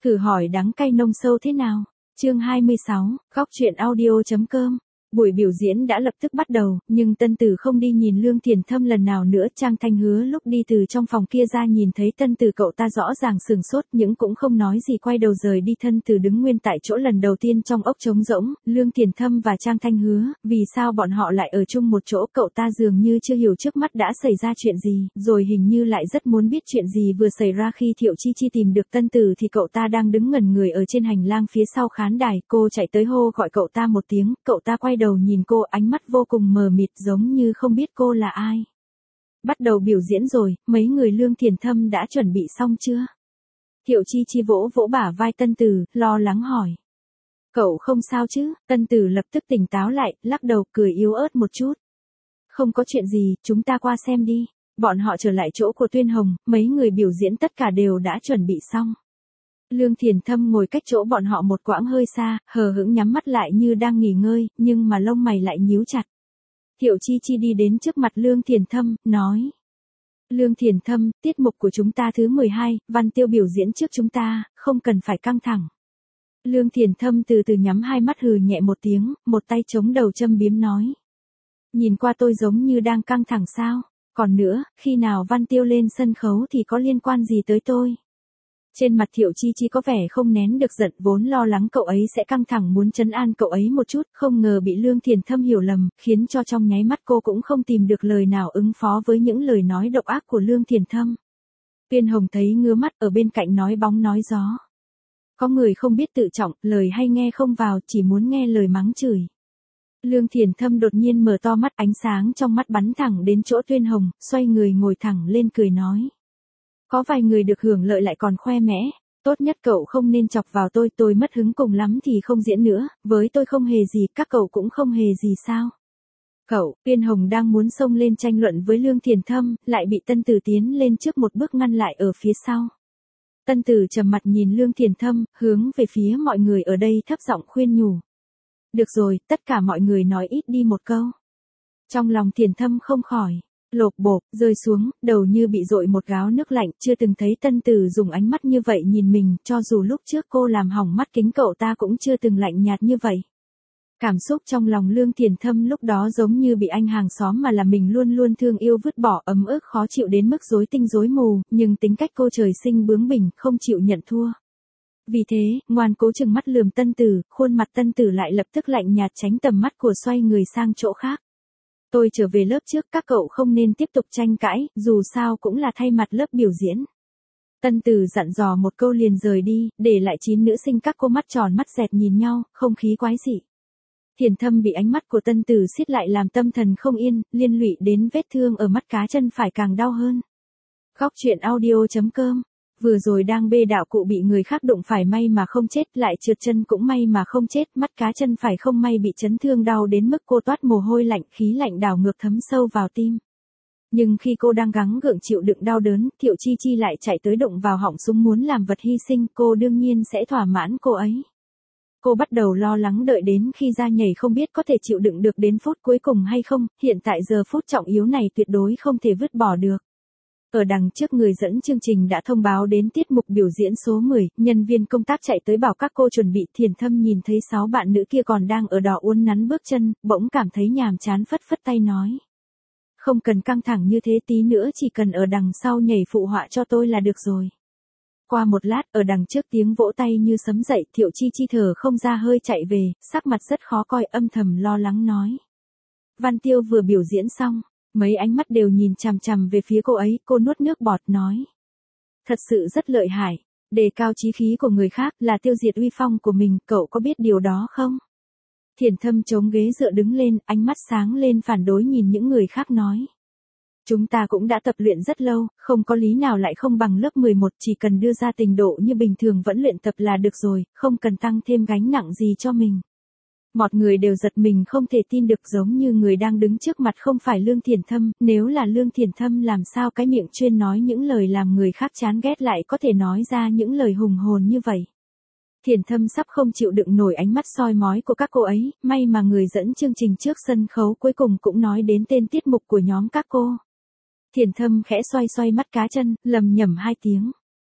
Thử hỏi đắng cay nông sâu thế nào? Chương 26, góc truyện audio.com. Buổi biểu diễn đã lập tức bắt đầu, nhưng Tân Tử không đi nhìn Lương Thiền Thâm lần nào nữa. Trang Thanh Hứa lúc đi từ trong phòng kia ra nhìn thấy Tân Tử cậu ta rõ ràng sừng sốt nhưng cũng không nói gì, quay đầu rời đi. Tân Tử đứng nguyên tại chỗ lần đầu tiên trong ốc trống rỗng. Lương Thiền Thâm và Trang Thanh Hứa, vì sao bọn họ lại ở chung một chỗ? Cậu ta dường như chưa hiểu trước mắt đã xảy ra chuyện gì, rồi hình như lại rất muốn biết chuyện gì vừa xảy ra. Khi Thiệu Chi Chi tìm được Tân Tử thì cậu ta đang đứng ngẩn người ở trên hành lang phía sau khán đài. Cô chạy tới hô gọi cậu ta một tiếng, cậu ta quay đầu nhìn cô, ánh mắt vô cùng mờ mịt giống như không biết cô là ai. Bắt đầu biểu diễn rồi, mấy người Lương Thiền Thâm đã chuẩn bị xong chưa? Thiệu Chi Chi vỗ vỗ bả vai Tân Tử, lo lắng hỏi. Cậu không sao chứ? Tân Tử lập tức tỉnh táo lại, lắc đầu cười yếu ớt một chút. Không có chuyện gì, chúng ta qua xem đi. Bọn họ trở lại chỗ của Tuyên Hồng, mấy người biểu diễn tất cả đều đã chuẩn bị xong. Lương Thiền Thâm ngồi cách chỗ bọn họ một quãng hơi xa, hờ hững nhắm mắt lại như đang nghỉ ngơi, nhưng mà lông mày lại nhíu chặt. Thiệu Chi Chi đi đến trước mặt Lương Thiền Thâm, nói. Lương Thiền Thâm, tiết mục của chúng ta thứ 12, Văn Tiêu biểu diễn trước chúng ta, không cần phải căng thẳng. Lương Thiền Thâm từ từ nhắm hai mắt, hừ nhẹ một tiếng, một tay chống đầu châm biếm nói. Nhìn qua tôi giống như đang căng thẳng sao? Còn nữa, khi nào Văn Tiêu lên sân khấu thì có liên quan gì tới tôi? Trên mặt Thiệu Chi Chi có vẻ không nén được giận, vốn lo lắng cậu ấy sẽ căng thẳng muốn trấn an cậu ấy một chút, không ngờ bị Lương Thiền Thâm hiểu lầm, khiến cho trong nháy mắt cô cũng không tìm được lời nào ứng phó với những lời nói độc ác của Lương Thiền Thâm. Tuyên Hồng thấy ngứa mắt, ở bên cạnh nói bóng nói gió. Có người không biết tự trọng, lời hay nghe không vào, chỉ muốn nghe lời mắng chửi. Lương Thiền Thâm đột nhiên mở to mắt, ánh sáng trong mắt bắn thẳng đến chỗ Tuyên Hồng, xoay người ngồi thẳng lên cười nói. Có vài người được hưởng lợi lại còn khoe mẽ, tốt nhất cậu không nên chọc vào tôi mất hứng, cùng lắm thì không diễn nữa, với tôi không hề gì, các cậu cũng không hề gì sao? Cậu, Tuyên Hồng đang muốn xông lên tranh luận với Lương Thiền Thâm, lại bị Tân Tử tiến lên trước một bước ngăn lại ở phía sau. Tân Tử trầm mặt nhìn Lương Thiền Thâm, hướng về phía mọi người ở đây thấp giọng khuyên nhủ. Được rồi, tất cả mọi người nói ít đi một câu. Trong lòng Thiền Thâm không khỏi lộp bộp, rơi xuống, đầu như bị dội một gáo nước lạnh, chưa từng thấy Tân Tử dùng ánh mắt như vậy nhìn mình, cho dù lúc trước cô làm hỏng mắt kính cậu ta cũng chưa từng lạnh nhạt như vậy. Cảm xúc trong lòng Lương Thiền Thâm lúc đó giống như bị anh hàng xóm mà là mình luôn luôn thương yêu vứt bỏ, ấm ức khó chịu đến mức rối tinh rối mù, nhưng tính cách cô trời sinh bướng bỉnh, không chịu nhận thua. Vì thế, ngoan cố chừng mắt lườm Tân Tử, khuôn mặt Tân Tử lại lập tức lạnh nhạt tránh tầm mắt của, xoay người sang chỗ khác. Tôi trở về lớp trước, các cậu không nên tiếp tục tranh cãi, dù sao cũng là thay mặt lớp biểu diễn. Tân Tử dặn dò một câu liền rời đi, để lại 9 nữ sinh các cô mắt tròn mắt dẹt nhìn nhau, không khí quái dị. Thiền Thâm bị ánh mắt của Tân Tử siết lại làm tâm thần không yên, liên lụy đến vết thương ở mắt cá chân phải càng đau hơn. Góc truyện audio.com. Vừa rồi đang bê đạo cụ bị người khác đụng phải, may mà không chết, lại trượt chân cũng may mà không chết, mắt cá chân phải không may bị chấn thương đau đến mức cô toát mồ hôi lạnh, khí lạnh đảo ngược thấm sâu vào tim. Nhưng khi cô đang gắng gượng chịu đựng đau đớn, Thiệu Chi Chi lại chạy tới đụng vào họng súng muốn làm vật hy sinh, cô đương nhiên sẽ thỏa mãn cô ấy. Cô bắt đầu lo lắng đợi đến khi ra nhảy không biết có thể chịu đựng được đến phút cuối cùng hay không, hiện tại giờ phút trọng yếu này tuyệt đối không thể vứt bỏ được. Ở đằng trước người dẫn chương trình đã thông báo đến tiết mục biểu diễn số 10, nhân viên công tác chạy tới bảo các cô chuẩn bị. Thiền Thâm nhìn thấy 6 bạn nữ kia còn đang ở đó uốn nắn bước chân, bỗng cảm thấy nhàm chán, phất phất tay nói. Không cần căng thẳng như thế, tí nữa chỉ cần ở đằng sau nhảy phụ họa cho tôi là được rồi. Qua một lát, ở đằng trước tiếng vỗ tay như sấm dậy, Thiệu Chi Chi thở không ra hơi chạy về, sắc mặt rất khó coi, âm thầm lo lắng nói. Văn Tiêu vừa biểu diễn xong. Mấy ánh mắt đều nhìn chằm chằm về phía cô ấy, cô nuốt nước bọt nói. Thật sự rất lợi hại, đề cao chí khí của người khác là tiêu diệt uy phong của mình, cậu có biết điều đó không? Thiền Thâm chống ghế dựa đứng lên, ánh mắt sáng lên phản đối nhìn những người khác nói. Chúng ta cũng đã tập luyện rất lâu, không có lý nào lại không bằng lớp 11, chỉ cần đưa ra trình độ như bình thường vẫn luyện tập là được rồi, không cần tăng thêm gánh nặng gì cho mình. Mọi người đều giật mình không thể tin được, giống như người đang đứng trước mặt không phải Lương Thiền Thâm, nếu là Lương Thiền Thâm làm sao cái miệng chuyên nói những lời làm người khác chán ghét lại có thể nói ra những lời hùng hồn như vậy. Thiền Thâm sắp không chịu đựng nổi ánh mắt soi mói của các cô ấy, may mà người dẫn chương trình trước sân khấu cuối cùng cũng nói đến tên tiết mục của nhóm các cô. Thiền Thâm khẽ xoay xoay mắt cá chân, lầm nhầm 2 tiếng.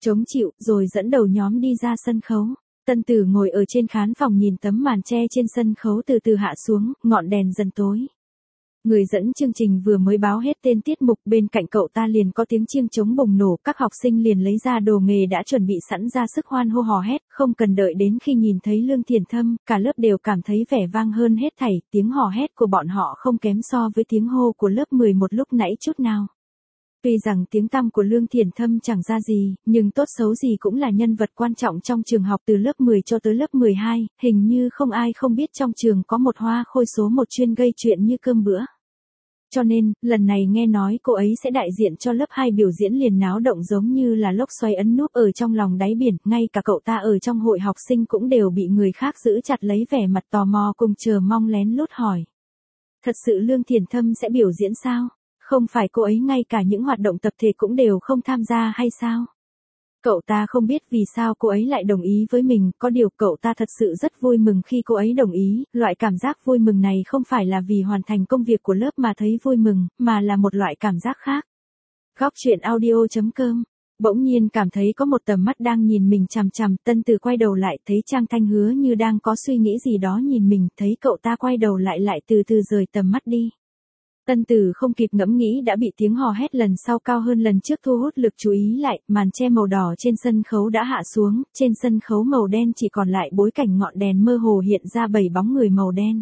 chống chịu, rồi dẫn đầu nhóm đi ra sân khấu. Tân Tử ngồi ở trên khán phòng nhìn tấm màn tre trên sân khấu từ từ hạ xuống, ngọn đèn dần tối. Người dẫn chương trình vừa mới báo hết tên tiết mục, bên cạnh cậu ta liền có tiếng chiêng trống bùng nổ, các học sinh liền lấy ra đồ nghề đã chuẩn bị sẵn ra sức hoan hô hò hét, không cần đợi đến khi nhìn thấy Lương Thiền Thâm, cả lớp đều cảm thấy vẻ vang hơn hết thảy, tiếng hò hét của bọn họ không kém so với tiếng hô của lớp 11 lúc nãy chút nào. Tuy rằng tiếng tăm của Lương Thiền Thâm chẳng ra gì, nhưng tốt xấu gì cũng là nhân vật quan trọng trong trường học từ lớp 10 cho tới lớp 12, hình như không ai không biết trong trường có một hoa khôi số một chuyên gây chuyện như cơm bữa. Cho nên, lần này nghe nói cô ấy sẽ đại diện cho lớp 2 biểu diễn liền náo động giống như là lốc xoáy ấn núp ở trong lòng đáy biển, ngay cả cậu ta ở trong hội học sinh cũng đều bị người khác giữ chặt lấy vẻ mặt tò mò cùng chờ mong lén lút hỏi. Thật sự Lương Thiền Thâm sẽ biểu diễn sao? Không phải cô ấy ngay cả những hoạt động tập thể cũng đều không tham gia hay sao? Cậu ta không biết vì sao cô ấy lại đồng ý với mình, có điều cậu ta thật sự rất vui mừng khi cô ấy đồng ý, loại cảm giác vui mừng này không phải là vì hoàn thành công việc của lớp mà thấy vui mừng, mà là một loại cảm giác khác. Góc truyện audio.com. Bỗng nhiên cảm thấy có một tầm mắt đang nhìn mình chằm chằm, Tân Tử quay đầu lại thấy Trang Thanh Hứa như đang có suy nghĩ gì đó nhìn mình, thấy cậu ta quay đầu lại từ từ rời tầm mắt đi. Tân Tử không kịp ngẫm nghĩ đã bị tiếng hò hét lần sau cao hơn lần trước thu hút lực chú ý lại, màn che màu đỏ trên sân khấu đã hạ xuống, trên sân khấu màu đen chỉ còn lại bối cảnh ngọn đèn mơ hồ hiện ra 7 bóng người màu đen.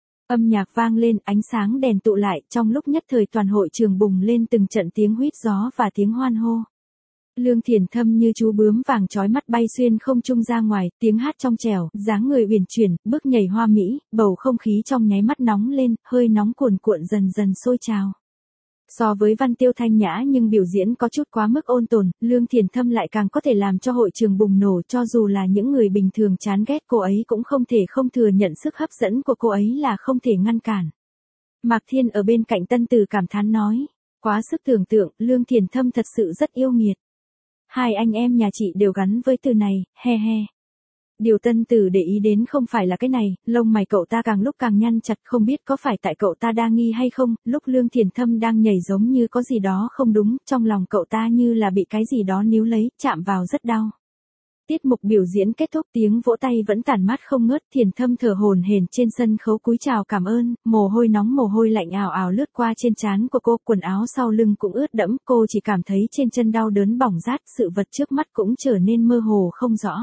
Âm nhạc vang lên, ánh sáng đèn tụ lại, trong lúc nhất thời toàn hội trường bùng lên từng trận tiếng huýt gió và tiếng hoan hô. Lương Thiền Thâm như chú bướm vàng chói mắt bay xuyên không trung ra ngoài, tiếng hát trong trẻo, dáng người uyển chuyển, bước nhảy hoa mỹ, bầu không khí trong nháy mắt nóng lên, hơi nóng cuồn cuộn dần dần sôi trào. So với Văn Tiêu thanh nhã nhưng biểu diễn có chút quá mức ôn tồn, Lương Thiền Thâm lại càng có thể làm cho hội trường bùng nổ, cho dù là những người bình thường chán ghét cô ấy cũng không thể không thừa nhận sức hấp dẫn của cô ấy là không thể ngăn cản. Mạc Thiên ở bên cạnh Tân Tử cảm thán nói, quá sức tưởng tượng, Lương Thiền Thâm thật sự rất yêu nghiệt. Hai anh em nhà chị đều gắn với từ này, he he. Điều Tân Tử để ý đến không phải là cái này, lông mày cậu ta càng lúc càng nhăn chặt, không biết có phải tại cậu ta đa nghi hay không, lúc Lương Thiền Thâm đang nhảy giống như có gì đó không đúng, trong lòng cậu ta như là bị cái gì đó níu lấy, chạm vào rất đau. Tiết mục biểu diễn kết thúc, tiếng vỗ tay vẫn tản mát không ngớt, Thiền Thâm thở hổn hển trên sân khấu cúi chào cảm ơn, mồ hôi nóng mồ hôi lạnh ào ào lướt qua trên trán của cô, quần áo sau lưng cũng ướt đẫm, cô chỉ cảm thấy trên chân đau đớn bỏng rát, sự vật trước mắt cũng trở nên mơ hồ không rõ.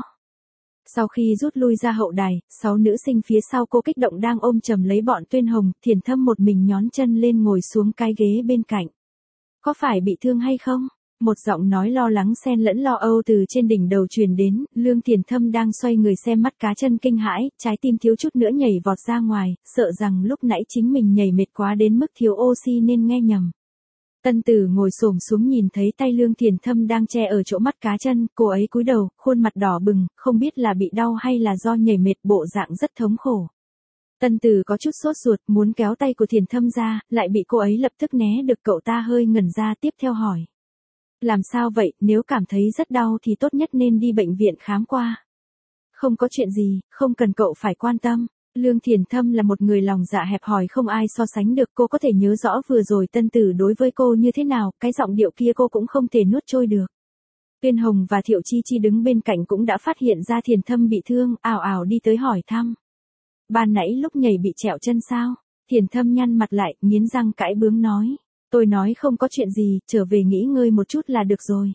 Sau khi rút lui ra hậu đài, 6 nữ sinh phía sau cô kích động đang ôm chầm lấy bọn Tuyên Hồng, Thiền Thâm một mình nhón chân lên ngồi xuống cái ghế bên cạnh. Có phải bị thương hay không? Một giọng nói lo lắng xen lẫn lo âu từ trên đỉnh đầu truyền đến, Lương Thiền Thâm đang xoay người xem mắt cá chân kinh hãi, trái tim thiếu chút nữa nhảy vọt ra ngoài, sợ rằng lúc nãy chính mình nhảy mệt quá đến mức thiếu oxy nên nghe nhầm. Tân Tử ngồi xổm xuống nhìn thấy tay Lương Thiền Thâm đang che ở chỗ mắt cá chân, cô ấy cúi đầu, khuôn mặt đỏ bừng, không biết là bị đau hay là do nhảy mệt, bộ dạng rất thống khổ. Tân Tử có chút sốt ruột, muốn kéo tay của Thiền Thâm ra, lại bị cô ấy lập tức né được, cậu ta hơi ngẩn ra tiếp theo hỏi. Làm sao vậy, nếu cảm thấy rất đau thì tốt nhất nên đi bệnh viện khám qua. Không có chuyện gì, không cần cậu phải quan tâm. Lương Thiền Thâm là một người lòng dạ hẹp hòi không ai so sánh được, cô có thể nhớ rõ vừa rồi Tân Tử đối với cô như thế nào, cái giọng điệu kia cô cũng không thể nuốt trôi được. Tuyên Hồng và Thiệu Chi Chi đứng bên cạnh cũng đã phát hiện ra Thiền Thâm bị thương, ào ào đi tới hỏi thăm. Ban nãy lúc nhảy bị trẹo chân sao? Thiền Thâm nhăn mặt lại, nghiến răng cãi bướng nói. Tôi nói không có chuyện gì, trở về nghỉ ngơi một chút là được rồi.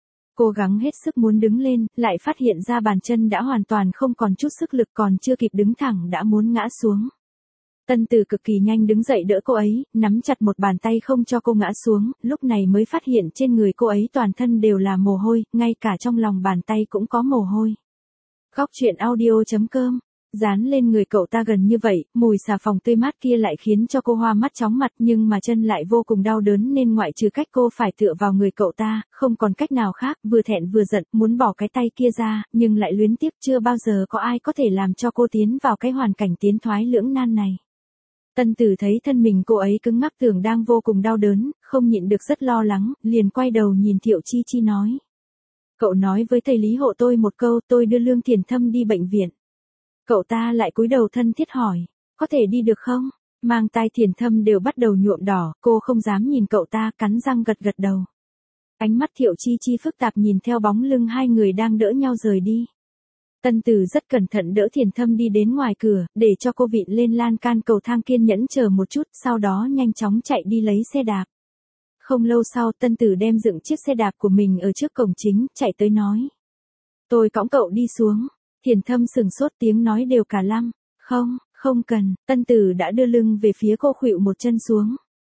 Cố gắng hết sức muốn đứng lên, lại phát hiện ra bàn chân đã hoàn toàn không còn chút sức lực, còn chưa kịp đứng thẳng đã muốn ngã xuống. Tân Tử cực kỳ nhanh đứng dậy đỡ cô ấy, nắm chặt một bàn tay không cho cô ngã xuống, lúc này mới phát hiện trên người cô ấy toàn thân đều là mồ hôi, ngay cả trong lòng bàn tay cũng có mồ hôi. Góc truyện audio.com. Dán lên người cậu ta gần như vậy, mùi xà phòng tươi mát kia lại khiến cho cô hoa mắt chóng mặt, nhưng mà chân lại vô cùng đau đớn nên ngoại trừ cách cô phải tựa vào người cậu ta, không còn cách nào khác, vừa thẹn vừa giận, muốn bỏ cái tay kia ra, nhưng lại luyến tiếc, chưa bao giờ có ai có thể làm cho cô tiến vào cái hoàn cảnh tiến thoái lưỡng nan này. Tân Tử thấy thân mình cô ấy cứng ngắc, tưởng đang vô cùng đau đớn, không nhịn được rất lo lắng, liền quay đầu nhìn Thiệu Chi Chi nói. Cậu nói với thầy Lý hộ tôi một câu, tôi đưa Lương Thiền Thâm đi bệnh viện. Cậu ta lại cúi đầu thân thiết hỏi, có thể đi được không? Mang tai Thiền Thâm đều bắt đầu nhuộm đỏ, cô không dám nhìn cậu ta, cắn răng gật gật đầu. Ánh mắt Thiệu Chi Chi phức tạp nhìn theo bóng lưng hai người đang đỡ nhau rời đi. Tân Tử rất cẩn thận đỡ Thiền Thâm đi đến ngoài cửa, để cho cô vịn lên lan can cầu thang kiên nhẫn chờ một chút, sau đó nhanh chóng chạy đi lấy xe đạp. Không lâu sau Tân Tử đem dựng chiếc xe đạp của mình ở trước cổng chính, chạy tới nói. Tôi cõng cậu đi xuống. Thiền Thâm sừng sốt tiếng nói đều cả lăm. Không cần, Tân Tử đã đưa lưng về phía cô khuỵu một chân xuống.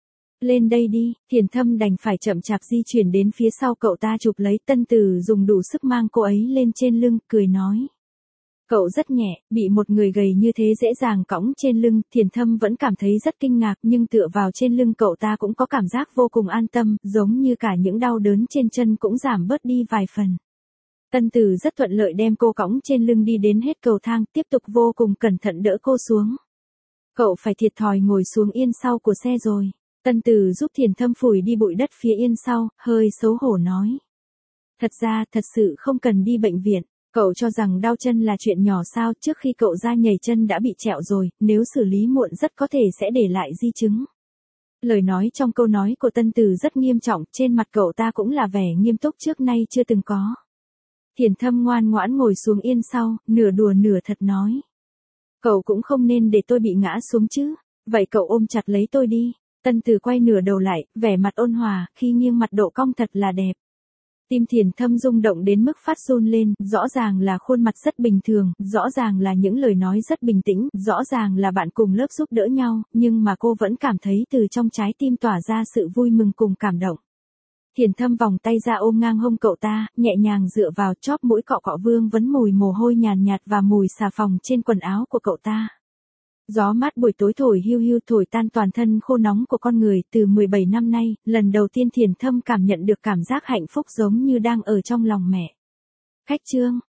Lên đây đi, Thiền Thâm đành phải chậm chạp di chuyển đến phía sau cậu ta chụp lấy Tân Tử dùng đủ sức mang cô ấy lên trên lưng, cười nói. Cậu rất nhẹ, bị một người gầy như thế dễ dàng cõng trên lưng, Thiền Thâm vẫn cảm thấy rất kinh ngạc nhưng tựa vào trên lưng cậu ta cũng có cảm giác vô cùng an tâm, giống như cả những đau đớn trên chân cũng giảm bớt đi vài phần. Tân Tử rất thuận lợi đem cô cõng trên lưng đi đến hết cầu thang, tiếp tục vô cùng cẩn thận đỡ cô xuống. Cậu phải thiệt thòi ngồi xuống yên sau của xe rồi. Tân Tử giúp Thiền Thâm phủi đi bụi đất phía yên sau, hơi xấu hổ nói. Thật ra, thật sự không cần đi bệnh viện. Cậu cho rằng đau chân là chuyện nhỏ sao, trước khi cậu ra nhảy chân đã bị trẹo rồi, nếu xử lý muộn rất có thể sẽ để lại di chứng. Lời nói trong câu nói của Tân Tử rất nghiêm trọng, trên mặt cậu ta cũng là vẻ nghiêm túc trước nay chưa từng có. Thiền Thâm ngoan ngoãn ngồi xuống yên sau, nửa đùa nửa thật nói. Cậu cũng không nên để tôi bị ngã xuống chứ, vậy cậu ôm chặt lấy tôi đi. Tân Tử quay nửa đầu lại, vẻ mặt ôn hòa, khi nghiêng mặt độ cong thật là đẹp. Tim Thiền Thâm rung động đến mức phát run lên, rõ ràng là khuôn mặt rất bình thường, rõ ràng là những lời nói rất bình tĩnh, rõ ràng là bạn cùng lớp giúp đỡ nhau, nhưng mà cô vẫn cảm thấy từ trong trái tim tỏa ra sự vui mừng cùng cảm động. Thiền Thâm vòng tay ra ôm ngang hông cậu ta, nhẹ nhàng dựa vào chóp mũi cọ cọ vương vấn mùi mồ hôi nhàn nhạt và mùi xà phòng trên quần áo của cậu ta. Gió mát buổi tối thổi hiu hiu thổi tan toàn thân khô nóng của con người, từ 17 năm nay, lần đầu tiên Thiền Thâm cảm nhận được cảm giác hạnh phúc giống như đang ở trong lòng mẹ. Khách trương,